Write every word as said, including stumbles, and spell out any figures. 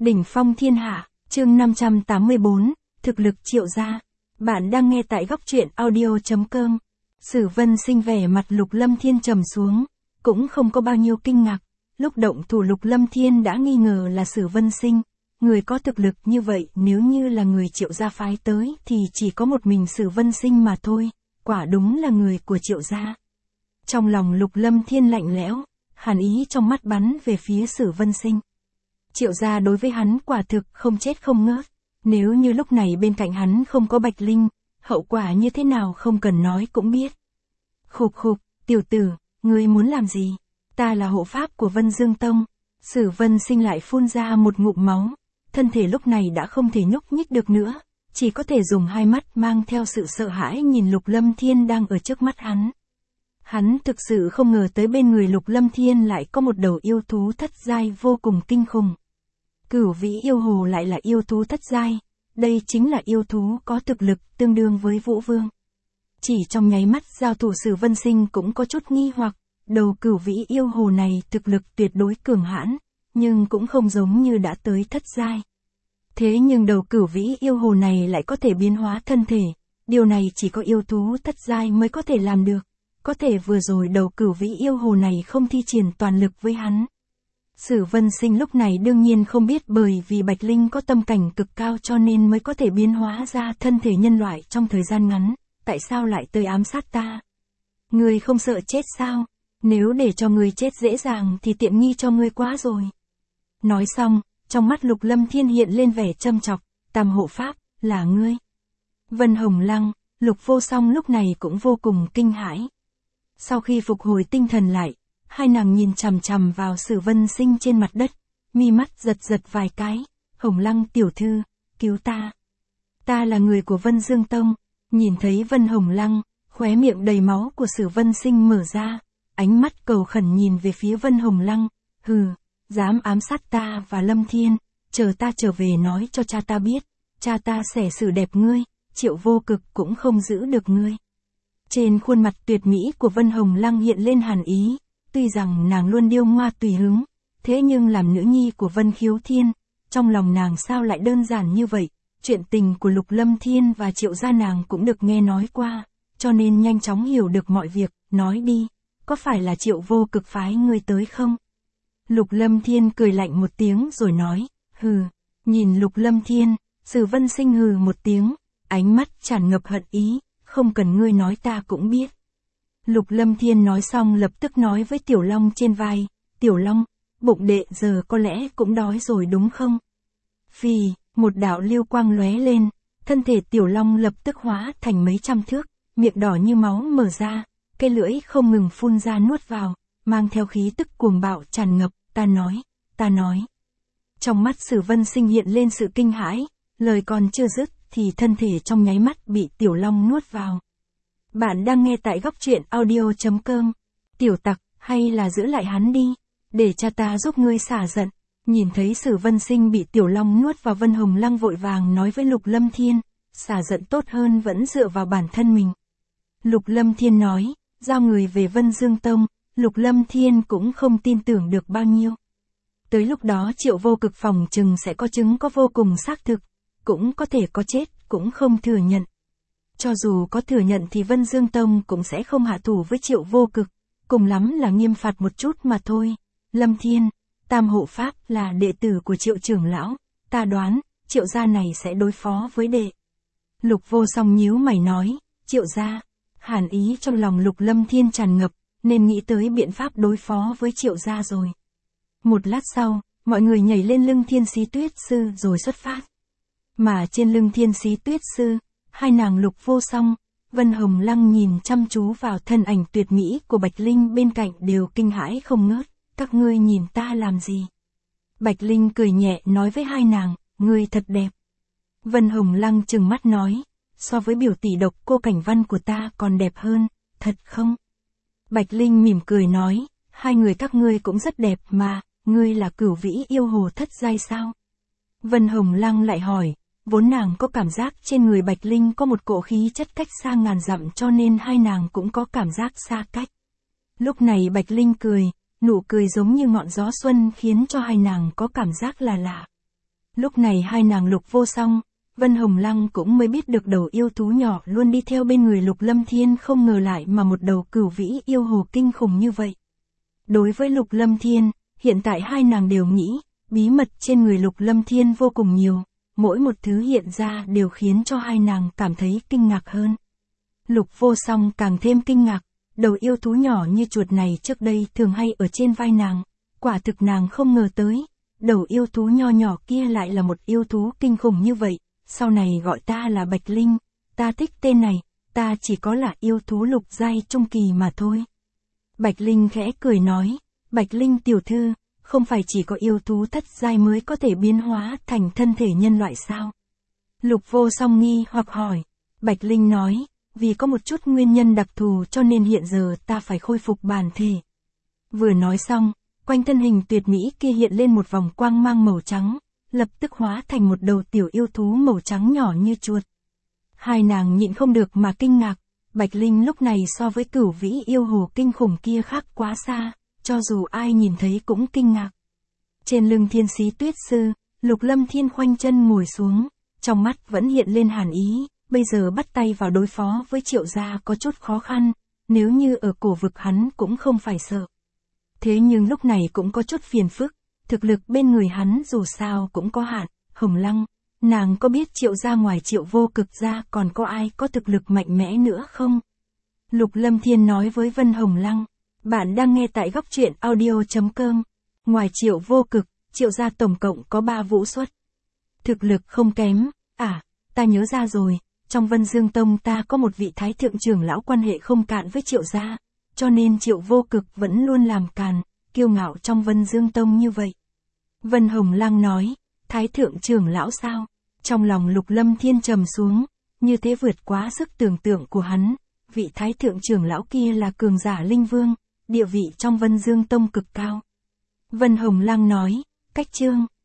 Đỉnh phong thiên hạ, chương năm trăm tám mươi bốn, thực lực Triệu gia. Bạn đang nghe tại góc truyện audio chấm com. Sử Vân Sinh vẻ mặt Lục Lâm Thiên trầm xuống, cũng không có bao nhiêu kinh ngạc. Lúc động thủ Lục Lâm Thiên đã nghi ngờ là Sử Vân Sinh, người có thực lực như vậy nếu như là người Triệu gia phái tới thì chỉ có một mình Sử Vân Sinh mà thôi, quả đúng là người của Triệu gia. Trong lòng Lục Lâm Thiên lạnh lẽo, hàn ý trong mắt bắn về phía Sử Vân Sinh. Triệu gia đối với hắn quả thực không chết không ngớt, nếu như lúc này bên cạnh hắn không có Bạch Linh, hậu quả như thế nào không cần nói cũng biết. Khục khục, tiểu tử, ngươi muốn làm gì? Ta là hộ pháp của Vân Dương Tông. Sử Vân Sinh lại phun ra một ngụm máu, thân thể lúc này đã không thể nhúc nhích được nữa, chỉ có thể dùng hai mắt mang theo sự sợ hãi nhìn Lục Lâm Thiên đang ở trước mắt hắn. Hắn thực sự không ngờ tới bên người Lục Lâm Thiên lại có một đầu yêu thú thất giai vô cùng kinh khủng. Cửu vĩ yêu hồ lại là yêu thú thất giai, đây chính là yêu thú có thực lực tương đương với Vũ Vương. Chỉ trong nháy mắt giao thủ Sử Vân Sinh cũng có chút nghi hoặc, đầu cửu vĩ yêu hồ này thực lực tuyệt đối cường hãn, nhưng cũng không giống như đã tới thất giai. Thế nhưng đầu cửu vĩ yêu hồ này lại có thể biến hóa thân thể, điều này chỉ có yêu thú thất giai mới có thể làm được, có thể vừa rồi đầu cửu vĩ yêu hồ này không thi triển toàn lực với hắn. Sử Vân Sinh lúc này đương nhiên không biết bởi vì Bạch Linh có tâm cảnh cực cao cho nên mới có thể biến hóa ra thân thể nhân loại trong thời gian ngắn, tại sao lại tới ám sát ta? Ngươi không sợ chết sao? Nếu để cho ngươi chết dễ dàng thì tiện nghi cho ngươi quá rồi. Nói xong, trong mắt Lục Lâm Thiên hiện lên vẻ châm chọc, Tam hộ pháp, là ngươi. Vân Hồng Lăng, Lục Vô Song lúc này cũng vô cùng kinh hãi. Sau khi phục hồi tinh thần lại, hai nàng nhìn chằm chằm vào Sử Vân Sinh trên mặt đất, mi mắt giật giật vài cái, Hồng Lăng tiểu thư, cứu ta. Ta là người của Vân Dương Tông. Nhìn thấy Vân Hồng Lăng, khóe miệng đầy máu của Sử Vân Sinh mở ra, ánh mắt cầu khẩn nhìn về phía Vân Hồng Lăng, hừ, dám ám sát ta và Lâm Thiên, chờ ta trở về nói cho cha ta biết, cha ta sẽ xử đẹp ngươi, Triệu Vô Cực cũng không giữ được ngươi. Trên khuôn mặt tuyệt mỹ của Vân Hồng Lăng hiện lên hàn ý, tuy rằng nàng luôn điêu ngoa tùy hứng, thế nhưng làm nữ nhi của Vân Khiếu Thiên, trong lòng nàng sao lại đơn giản như vậy, chuyện tình của Lục Lâm Thiên và Triệu gia nàng cũng được nghe nói qua, cho nên nhanh chóng hiểu được mọi việc, nói đi, có phải là Triệu Vô Cực phái ngươi tới không? Lục Lâm Thiên cười lạnh một tiếng rồi nói, hừ, nhìn Lục Lâm Thiên, Sử Vân Sinh hừ một tiếng, ánh mắt tràn ngập hận ý, không cần ngươi nói ta cũng biết. Lục Lâm Thiên nói xong lập tức nói với Tiểu Long trên vai, Tiểu Long, bụng đệ giờ có lẽ cũng đói rồi đúng không? Phì, một đạo lưu quang lóe lên, thân thể Tiểu Long lập tức hóa thành mấy trăm thước, miệng đỏ như máu mở ra, cây lưỡi không ngừng phun ra nuốt vào, mang theo khí tức cuồng bạo tràn ngập, ta nói, ta nói. Trong mắt Sử Vân Sinh hiện lên sự kinh hãi, lời còn chưa dứt thì thân thể trong nháy mắt bị Tiểu Long nuốt vào. Bạn đang nghe tại góc truyện audio chấm com. Tiểu tặc, hay là giữ lại hắn đi, để cha ta giúp ngươi xả giận. Nhìn thấy Sử Vân Sinh bị Tiểu Long nuốt vào, Vân Hồng Lăng vội vàng nói với Lục Lâm Thiên, xả giận tốt hơn vẫn dựa vào bản thân mình. Lục Lâm Thiên nói, giao người về Vân Dương Tông, Lục Lâm Thiên cũng không tin tưởng được bao nhiêu. Tới lúc đó Triệu Vô Cực phòng chừng sẽ có chứng có vô cùng xác thực, cũng có thể có chết, cũng không thừa nhận. Cho dù có thừa nhận thì Vân Dương Tông cũng sẽ không hạ thủ với Triệu Vô Cực, cùng lắm là nghiêm phạt một chút mà thôi. Lâm Thiên, Tam hộ pháp là đệ tử của Triệu trưởng lão, ta đoán, Triệu gia này sẽ đối phó với đệ. Lục Vô Song nhíu mày nói, Triệu gia, hàn ý trong lòng Lục Lâm Thiên tràn ngập, nên nghĩ tới biện pháp đối phó với Triệu gia rồi. Một lát sau, mọi người nhảy lên lưng Thiên Sĩ Tuyết Sư rồi xuất phát. Mà trên lưng Thiên Sĩ Tuyết Sư, hai nàng Lục Vô Song, Vân Hồng Lăng nhìn chăm chú vào thân ảnh tuyệt mỹ của Bạch Linh bên cạnh đều kinh hãi không ngớt, các ngươi nhìn ta làm gì? Bạch Linh cười nhẹ nói với hai nàng, ngươi thật đẹp. Vân Hồng Lăng trừng mắt nói, so với biểu tỷ Độc Cô Cảnh Văn của ta còn đẹp hơn, thật không? Bạch Linh mỉm cười nói, hai người các ngươi cũng rất đẹp mà, ngươi là cửu vĩ yêu hồ thất giai sao? Vân Hồng Lăng lại hỏi, vốn nàng có cảm giác trên người Bạch Linh có một cỗ khí chất cách xa ngàn dặm cho nên hai nàng cũng có cảm giác xa cách. Lúc này Bạch Linh cười, nụ cười giống như ngọn gió xuân khiến cho hai nàng có cảm giác là lạ. Lúc này hai nàng Lục Vô Song, Vân Hồng Lăng cũng mới biết được đầu yêu thú nhỏ luôn đi theo bên người Lục Lâm Thiên không ngờ lại mà một đầu cửu vĩ yêu hồ kinh khủng như vậy. Đối với Lục Lâm Thiên, hiện tại hai nàng đều nghĩ, bí mật trên người Lục Lâm Thiên vô cùng nhiều, mỗi một thứ hiện ra đều khiến cho hai nàng cảm thấy kinh ngạc hơn. Lục Vô Song càng thêm kinh ngạc, đầu yêu thú nhỏ như chuột này trước đây thường hay ở trên vai nàng, quả thực nàng không ngờ tới, đầu yêu thú nho nhỏ kia lại là một yêu thú kinh khủng như vậy, sau này gọi ta là Bạch Linh, ta thích tên này, ta chỉ có là yêu thú lục giai trung kỳ mà thôi. Bạch Linh khẽ cười nói, Bạch Linh tiểu thư, không phải chỉ có yêu thú thất giai mới có thể biến hóa thành thân thể nhân loại sao? Lục Vô Song nghi hoặc hỏi, Bạch Linh nói, vì có một chút nguyên nhân đặc thù cho nên hiện giờ ta phải khôi phục bản thể. Vừa nói xong, quanh thân hình tuyệt mỹ kia hiện lên một vòng quang mang màu trắng, lập tức hóa thành một đầu tiểu yêu thú màu trắng nhỏ như chuột. Hai nàng nhịn không được mà kinh ngạc, Bạch Linh lúc này so với cửu vĩ yêu hồ kinh khủng kia khác quá xa, cho dù ai nhìn thấy cũng kinh ngạc. Trên lưng Thiên Sĩ Tuyết Sư, Lục Lâm Thiên khoanh chân ngồi xuống, trong mắt vẫn hiện lên hàn ý, bây giờ bắt tay vào đối phó với Triệu gia có chút khó khăn, nếu như ở cổ vực hắn cũng không phải sợ. Thế nhưng lúc này cũng có chút phiền phức, thực lực bên người hắn dù sao cũng có hạn. Hồng Lăng, nàng có biết Triệu gia ngoài Triệu Vô Cực ra còn có ai có thực lực mạnh mẽ nữa không? Lục Lâm Thiên nói với Vân Hồng Lăng, bạn đang nghe tại góc truyện audio chấm com. Ngoài Triệu Vô Cực, Triệu gia tổng cộng có ba vũ xuất. Thực lực không kém, à, ta nhớ ra rồi, trong Vân Dương Tông ta có một vị thái thượng trưởng lão quan hệ không cạn với Triệu gia, cho nên Triệu Vô Cực vẫn luôn làm càn, kiêu ngạo trong Vân Dương Tông như vậy. Vân Hồng Lăng nói, thái thượng trưởng lão sao? Trong lòng Lục Lâm Thiên trầm xuống, như thế vượt quá sức tưởng tượng của hắn, vị thái thượng trưởng lão kia là cường giả linh vương, địa vị trong Vân Dương Tông cực cao. Vân Hồng Lăng nói, cách chương,